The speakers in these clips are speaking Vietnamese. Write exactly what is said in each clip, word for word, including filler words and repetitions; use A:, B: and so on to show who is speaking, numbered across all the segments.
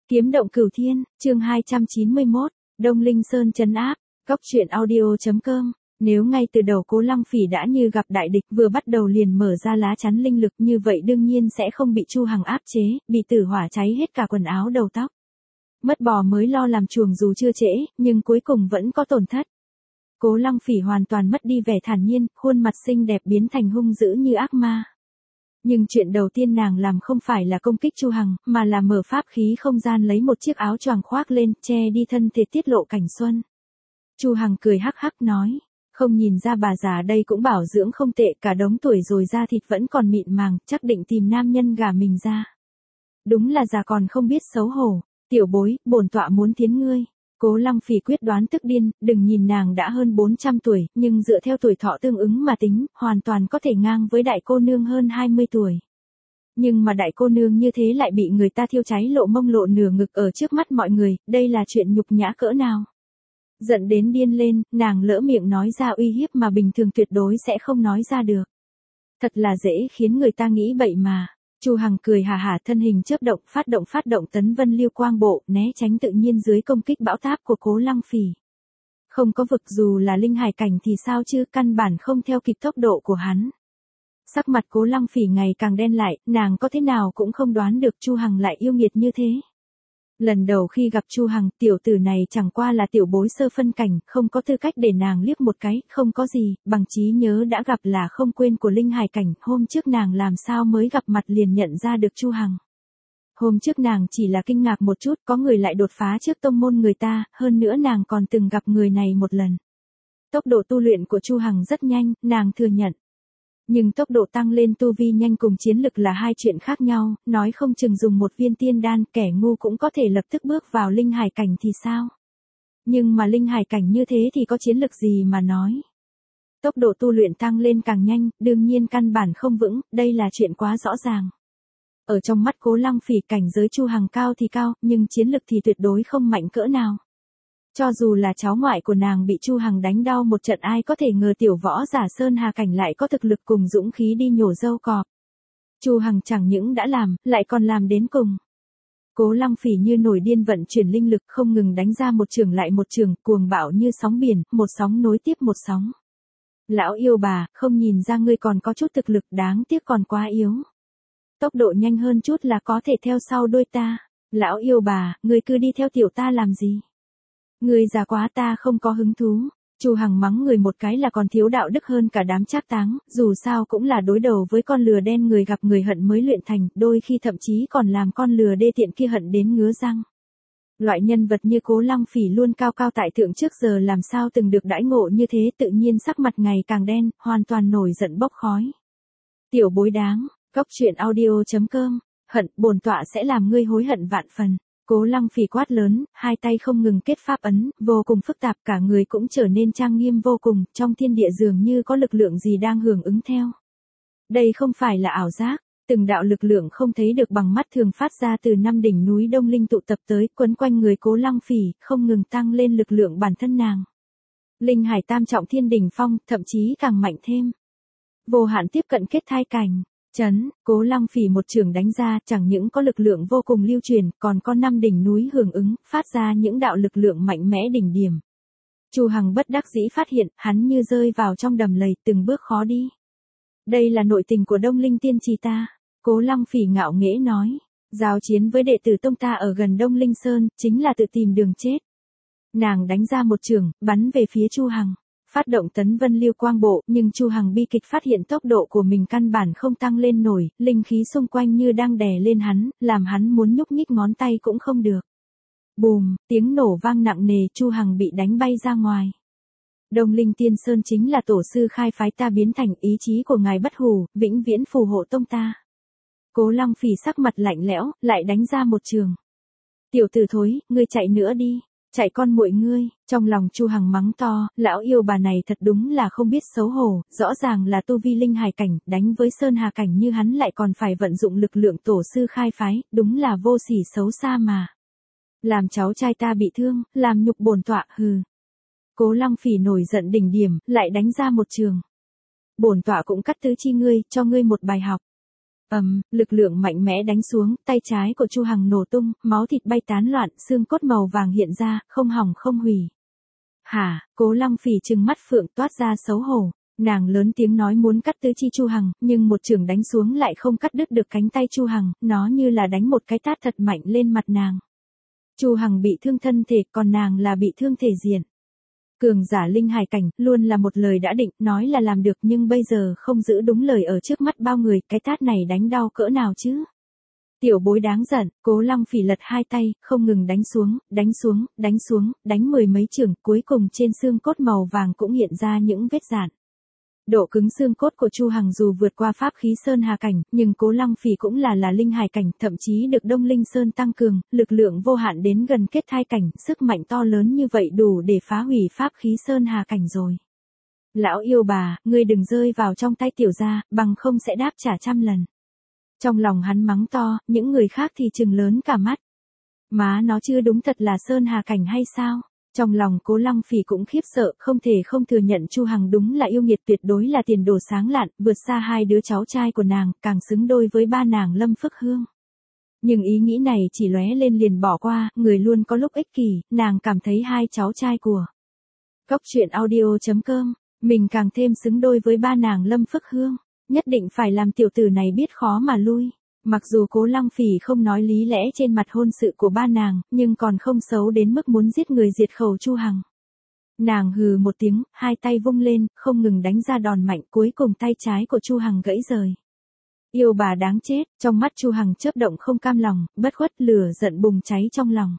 A: Kiếm động cửu thiên, chương hai trăm chín mươi mốt, Đông Linh Sơn trấn áp, Cóc truyện audio chấm com. Nếu ngay từ đầu Cố Lăng Phỉ đã như gặp đại địch vừa bắt đầu liền mở ra lá chắn linh lực như vậy đương nhiên sẽ không bị Chu Hằng áp chế, bị tử hỏa cháy hết cả quần áo đầu tóc. Mất bò mới lo làm chuồng dù chưa trễ, nhưng cuối cùng vẫn có tổn thất. Cố Lăng Phỉ hoàn toàn mất đi vẻ thản nhiên, khuôn mặt xinh đẹp biến thành hung dữ như ác ma. Nhưng chuyện đầu tiên nàng làm không phải là công kích Chu Hằng, mà là mở pháp khí không gian lấy một chiếc áo choàng khoác lên, che đi thân thể tiết lộ cảnh xuân. Chu Hằng cười hắc hắc nói, không nhìn ra bà già đây cũng bảo dưỡng không tệ, cả đống tuổi rồi da thịt vẫn còn mịn màng, chắc định tìm nam nhân gả mình ra. Đúng là già còn không biết xấu hổ, tiểu bối, bổn tọa muốn tiến ngươi. Cố Lăng Phỉ quyết đoán tức điên, đừng nhìn nàng đã hơn bốn trăm tuổi, nhưng dựa theo tuổi thọ tương ứng mà tính, hoàn toàn có thể ngang với đại cô nương hơn hai mươi tuổi. Nhưng mà đại cô nương như thế lại bị người ta thiêu cháy lộ mông lộ nửa ngực ở trước mắt mọi người, đây là chuyện nhục nhã cỡ nào. Giận đến điên lên, nàng lỡ miệng nói ra uy hiếp mà bình thường tuyệt đối sẽ không nói ra được. Thật là dễ khiến người ta nghĩ bậy mà. Chu Hằng cười hà hà, thân hình chớp động, phát động phát động tấn vân liêu quang bộ, né tránh tự nhiên dưới công kích bão táp của Cố Lăng Phỉ. Không có vực dù là linh hải cảnh thì sao chứ, căn bản không theo kịp tốc độ của hắn. Sắc mặt Cố Lăng Phỉ ngày càng đen lại, nàng có thế nào cũng không đoán được Chu Hằng lại yêu nghiệt như thế. Lần đầu khi gặp Chu Hằng, tiểu tử này chẳng qua là tiểu bối sơ phân cảnh, không có tư cách để nàng liếc một cái, không có gì, bằng trí nhớ đã gặp là không quên của linh hải cảnh, hôm trước nàng làm sao mới gặp mặt liền nhận ra được Chu Hằng. Hôm trước nàng chỉ là kinh ngạc một chút, có người lại đột phá trước tông môn người ta, hơn nữa nàng còn từng gặp người này một lần. Tốc độ tu luyện của Chu Hằng rất nhanh, nàng thừa nhận. Nhưng tốc độ tăng lên tu vi nhanh cùng chiến lực là hai chuyện khác nhau, nói không chừng dùng một viên tiên đan, kẻ ngu cũng có thể lập tức bước vào linh hải cảnh thì sao? Nhưng mà linh hải cảnh như thế thì có chiến lực gì mà nói? Tốc độ tu luyện tăng lên càng nhanh, đương nhiên căn bản không vững, đây là chuyện quá rõ ràng. Ở trong mắt Cố Lăng Phỉ cảnh giới Chu Hằng cao thì cao, nhưng chiến lực thì tuyệt đối không mạnh cỡ nào. Cho dù là cháu ngoại của nàng bị Chu Hằng đánh đau một trận, ai có thể ngờ tiểu võ giả Sơn Hà cảnh lại có thực lực cùng dũng khí đi nhổ dâu cọp. Chu Hằng chẳng những đã làm, lại còn làm đến cùng. Cố Lăng Phỉ như nổi điên vận chuyển linh lực không ngừng đánh ra một trường lại một trường, cuồng bạo như sóng biển, một sóng nối tiếp một sóng. Lão yêu bà, không nhìn ra ngươi còn có chút thực lực, đáng tiếc còn quá yếu. Tốc độ nhanh hơn chút là có thể theo sau đôi ta. Lão yêu bà, ngươi cứ đi theo tiểu ta làm gì? Ngươi già quá, ta không có hứng thú. Chu Hằng mắng người một cái là còn thiếu đạo đức hơn cả đám trác táng, dù sao cũng là đối đầu với con lừa đen, người gặp người hận mới luyện thành, đôi khi thậm chí còn làm con lừa đê tiện kia hận đến ngứa răng. Loại nhân vật như Cố Lăng Phỉ luôn cao cao tại thượng trước giờ làm sao từng được đãi ngộ như thế, tự nhiên sắc mặt ngày càng đen, hoàn toàn nổi giận bốc khói. Tiểu bối đáng, Cóc truyện audio chấm com, hận, bổn tọa sẽ làm ngươi hối hận vạn phần. Cố Lăng Phỉ quát lớn, hai tay không ngừng kết pháp ấn, vô cùng phức tạp, cả người cũng trở nên trang nghiêm vô cùng, trong thiên địa dường như có lực lượng gì đang hưởng ứng theo. Đây không phải là ảo giác, từng đạo lực lượng không thấy được bằng mắt thường phát ra từ năm đỉnh núi Đông Linh tụ tập tới, quấn quanh người Cố Lăng Phỉ, không ngừng tăng lên lực lượng bản thân nàng. Linh hải tam trọng thiên đỉnh phong, thậm chí càng mạnh thêm. Vô hạn tiếp cận kết thai cảnh. Chấn, Cố Lăng Phỉ một trường đánh ra, chẳng những có lực lượng vô cùng lưu truyền, còn có năm đỉnh núi hưởng ứng, phát ra những đạo lực lượng mạnh mẽ đỉnh điểm. Chu Hằng bất đắc dĩ phát hiện, hắn như rơi vào trong đầm lầy, từng bước khó đi. Đây là nội tình của Đông Linh Tiên Trì ta. Cố Lăng Phỉ ngạo nghễ nói, giao chiến với đệ tử tông ta ở gần Đông Linh Sơn, chính là tự tìm đường chết. Nàng đánh ra một trường, bắn về phía Chu Hằng. Phát động tấn vân liêu quang bộ, nhưng Chu Hằng bi kịch phát hiện tốc độ của mình căn bản không tăng lên nổi, linh khí xung quanh như đang đè lên hắn, làm hắn muốn nhúc nhích ngón tay cũng không được. Bùm, tiếng nổ vang nặng nề, Chu Hằng bị đánh bay ra ngoài. Đông Linh Tiên Sơn chính là tổ sư khai phái ta biến thành, ý chí của ngài bất hủ, vĩnh viễn phù hộ tông ta. Cố Lăng Phỉ sắc mặt lạnh lẽo, lại đánh ra một trường. Tiểu tử thối, ngươi chạy nữa đi. Chạy con muội ngươi, trong lòng Chu Hằng mắng to, lão yêu bà này thật đúng là không biết xấu hổ, rõ ràng là tu vi linh hải cảnh, đánh với sơn hà cảnh như hắn lại còn phải vận dụng lực lượng tổ sư khai phái, đúng là vô sỉ xấu xa mà. Làm cháu trai ta bị thương, làm nhục bổn tọa, hừ. Cố Lăng Phỉ nổi giận đỉnh điểm, lại đánh ra một trường. Bổn tọa cũng cắt tứ chi ngươi, cho ngươi một bài học. Ầm, lực lượng mạnh mẽ đánh xuống, tay trái của Chu Hằng nổ tung, máu thịt bay tán loạn, xương cốt màu vàng hiện ra, không hỏng không hủy. Hả? Cố Lăng Phỉ trừng mắt phượng toát ra xấu hổ. Nàng lớn tiếng nói muốn cắt tứ chi Chu Hằng, nhưng một chưởng đánh xuống lại không cắt đứt được cánh tay Chu Hằng, nó như là đánh một cái tát thật mạnh lên mặt nàng. Chu Hằng bị thương thân thể, còn nàng là bị thương thể diện. Cường giả linh hải cảnh, luôn là một lời đã định, nói là làm được nhưng bây giờ không giữ đúng lời ở trước mắt bao người, cái tát này đánh đau cỡ nào chứ? Tiểu bối đáng giận, Cố Lăng Phỉ lật hai tay, không ngừng đánh xuống, đánh xuống, đánh xuống, đánh mười mấy chưởng, cuối cùng trên xương cốt màu vàng cũng hiện ra những vết rạn. Độ cứng xương cốt của Chu Hằng dù vượt qua pháp khí Sơn Hà cảnh, nhưng Cố Lăng Phỉ cũng là là linh hải cảnh, thậm chí được Đông Linh Sơn tăng cường, lực lượng vô hạn đến gần kết thai cảnh, sức mạnh to lớn như vậy đủ để phá hủy pháp khí Sơn Hà cảnh rồi. Lão yêu bà, ngươi đừng rơi vào trong tay tiểu gia, bằng không sẽ đáp trả trăm lần. Trong lòng hắn mắng to, những người khác thì trừng lớn cả mắt. Má nó chưa đúng thật là Sơn Hà cảnh hay sao? Trong lòng Cố Lăng Phỉ cũng khiếp sợ, không thể không thừa nhận Chu Hằng đúng là yêu nghiệt, tuyệt đối là tiền đồ sáng lạn, vượt xa hai đứa cháu trai của nàng, càng xứng đôi với ba nàng Lâm Phước Hương. Nhưng ý nghĩ này chỉ lóe lên liền bỏ qua, người luôn có lúc ích kỷ, nàng cảm thấy hai cháu trai của Cốc truyện audio chấm com, mình càng thêm xứng đôi với ba nàng Lâm Phước Hương, nhất định phải làm tiểu tử này biết khó mà lui. Mặc dù Cố Lăng Phỉ không nói lý lẽ trên mặt hôn sự của ba nàng, nhưng còn không xấu đến mức muốn giết người diệt khẩu Chu Hằng. Nàng hừ một tiếng, hai tay vung lên, không ngừng đánh ra đòn mạnh, cuối cùng tay trái của Chu Hằng gãy rời. Yêu bà đáng chết, trong mắt Chu Hằng chớp động không cam lòng, bất khuất lửa giận bùng cháy trong lòng.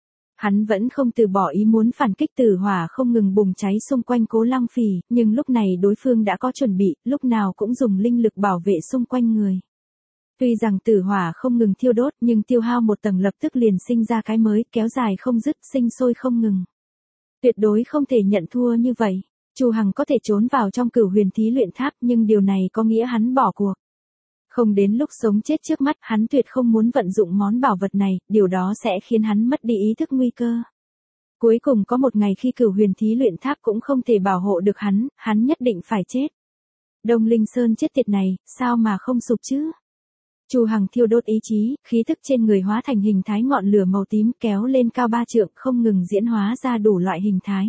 A: Hắn vẫn không từ bỏ ý muốn phản kích, tử hỏa không ngừng bùng cháy xung quanh Cố Lăng Phỉ, nhưng lúc này đối phương đã có chuẩn bị, lúc nào cũng dùng linh lực bảo vệ xung quanh người. Tuy rằng tử hỏa không ngừng thiêu đốt, nhưng tiêu hao một tầng lập tức liền sinh ra cái mới, kéo dài không dứt, sinh sôi không ngừng. Tuyệt đối không thể nhận thua như vậy. Chu Hằng có thể trốn vào trong Cửu Huyền Thí Luyện Tháp, nhưng điều này có nghĩa hắn bỏ cuộc. Không đến lúc sống chết trước mắt, hắn tuyệt không muốn vận dụng món bảo vật này, điều đó sẽ khiến hắn mất đi ý thức nguy cơ. Cuối cùng có một ngày khi Cửu Huyền Thí Luyện Tháp cũng không thể bảo hộ được hắn, hắn nhất định phải chết. Đông Linh Sơn chết tiệt này, sao mà không sụp chứ? Chu Hằng thiêu đốt ý chí, khí thức trên người hóa thành hình thái ngọn lửa màu tím, kéo lên cao ba trượng, không ngừng diễn hóa ra đủ loại hình thái.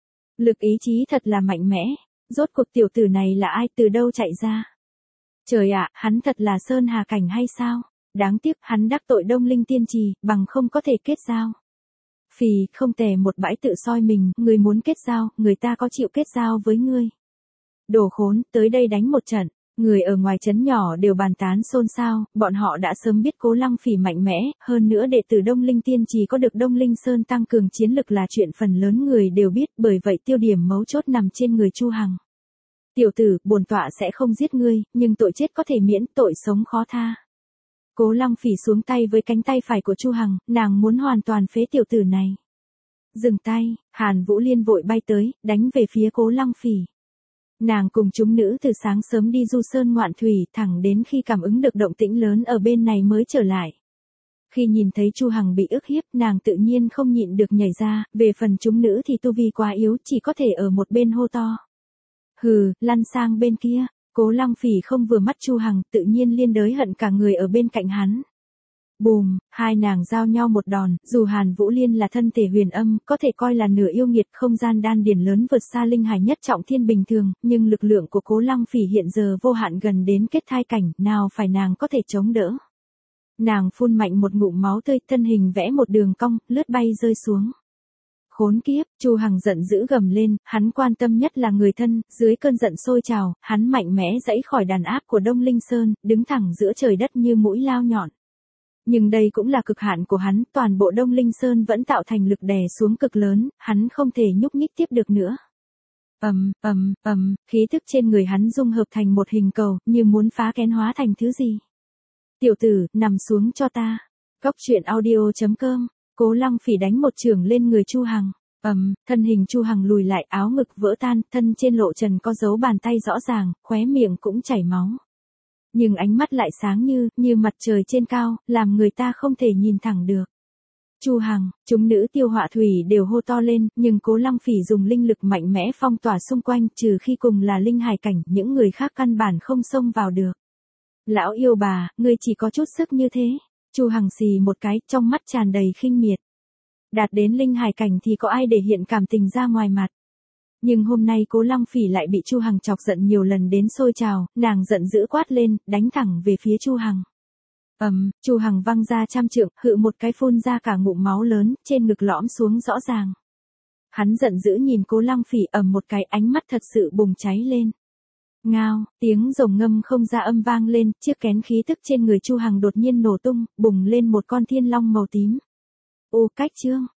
A: Lực ý chí thật là mạnh mẽ, rốt cuộc tiểu tử này là ai, từ đâu chạy ra? Trời ạ, hắn thật là Sơn Hà cảnh hay sao? Đáng tiếc hắn đắc tội Đông Linh Tiên Trì, bằng không có thể kết giao. Phì, không tè một bãi tự soi mình, người muốn kết giao, người ta có chịu kết giao với ngươi. Đồ khốn, tới đây đánh một trận. Người ở ngoài trấn nhỏ đều bàn tán xôn xao, bọn họ đã sớm biết Cố Lăng Phỉ mạnh mẽ, hơn nữa đệ tử Đông Linh Tiên Trì có được Đông Linh Sơn tăng cường chiến lực là chuyện phần lớn người đều biết, bởi vậy tiêu điểm mấu chốt nằm trên người Chu Hằng. Tiểu tử, bổn tọa sẽ không giết ngươi, nhưng tội chết có thể miễn, tội sống khó tha. Cố Lăng Phỉ xuống tay với cánh tay phải của Chu Hằng, nàng muốn hoàn toàn phế tiểu tử này. Dừng tay, Hàn Vũ Liên vội bay tới, đánh về phía Cố Lăng Phỉ. Nàng cùng chúng nữ từ sáng sớm đi du sơn ngoạn thủy, thẳng đến khi cảm ứng được động tĩnh lớn ở bên này mới trở lại. Khi nhìn thấy Chu Hằng bị ức hiếp, nàng tự nhiên không nhịn được nhảy ra, về phần chúng nữ thì tu vi quá yếu, chỉ có thể ở một bên hô to. Hừ, lăn sang bên kia. Cố Lăng Phỉ không vừa mắt Chu Hằng, tự nhiên liên đới hận cả người ở bên cạnh hắn. Bùm, hai nàng giao nhau một đòn, dù Hàn Vũ Liên là thân thể huyền âm, có thể coi là nửa yêu nghiệt, không gian đan điển lớn vượt xa linh hải nhất trọng thiên bình thường, nhưng lực lượng của Cố Lăng Phỉ hiện giờ vô hạn gần đến kết thai cảnh, nào phải nàng có thể chống đỡ. Nàng phun mạnh một ngụm máu tươi, thân hình vẽ một đường cong, lướt bay rơi xuống. Khốn kiếp, Chu Hằng giận dữ gầm lên, hắn quan tâm nhất là người thân, dưới cơn giận sôi trào, hắn mạnh mẽ giãy khỏi đàn áp của Đông Linh Sơn, đứng thẳng giữa trời đất như mũi lao nhọn. Nhưng đây cũng là cực hạn của hắn, toàn bộ Đông Linh Sơn vẫn tạo thành lực đè xuống cực lớn, hắn không thể nhúc nhích tiếp được nữa. Ầm, ầm, ầm, khí thức trên người hắn dung hợp thành một hình cầu, như muốn phá kén hóa thành thứ gì. Tiểu tử, nằm xuống cho ta. Cốc truyện audio chấm com, Cố Lăng Phỉ đánh một chưởng lên người Chu Hằng. Ầm, thân hình Chu Hằng lùi lại, áo ngực vỡ tan, thân trên lộ trần có dấu bàn tay rõ ràng, khóe miệng cũng chảy máu. Nhưng ánh mắt lại sáng như, như mặt trời trên cao, làm người ta không thể nhìn thẳng được. Chu Hằng, chúng nữ Tiêu Họa Thủy đều hô to lên, nhưng Cố Lăng Phỉ dùng linh lực mạnh mẽ phong tỏa xung quanh, trừ khi cùng là linh hải cảnh, những người khác căn bản không xông vào được. Lão yêu bà, ngươi chỉ có chút sức như thế. Chu Hằng xì một cái, trong mắt tràn đầy khinh miệt. Đạt đến linh hải cảnh thì có ai để hiện cảm tình ra ngoài mặt. Nhưng hôm nay Cố Lăng Phỉ lại bị Chu Hằng chọc giận nhiều lần đến sôi trào, nàng giận dữ quát lên, đánh thẳng về phía Chu Hằng. Ầm, um, Chu Hằng văng ra trăm trượng, hự một cái phun ra cả ngụm máu lớn, trên ngực lõm xuống rõ ràng. Hắn giận dữ nhìn Cố Lăng Phỉ, ầm một cái, ánh mắt thật sự bùng cháy lên. Ngao, tiếng rồng ngâm không ra âm vang lên, chiếc kén khí tức trên người Chu Hằng đột nhiên nổ tung, bùng lên một con thiên long màu tím. Ô cách chương.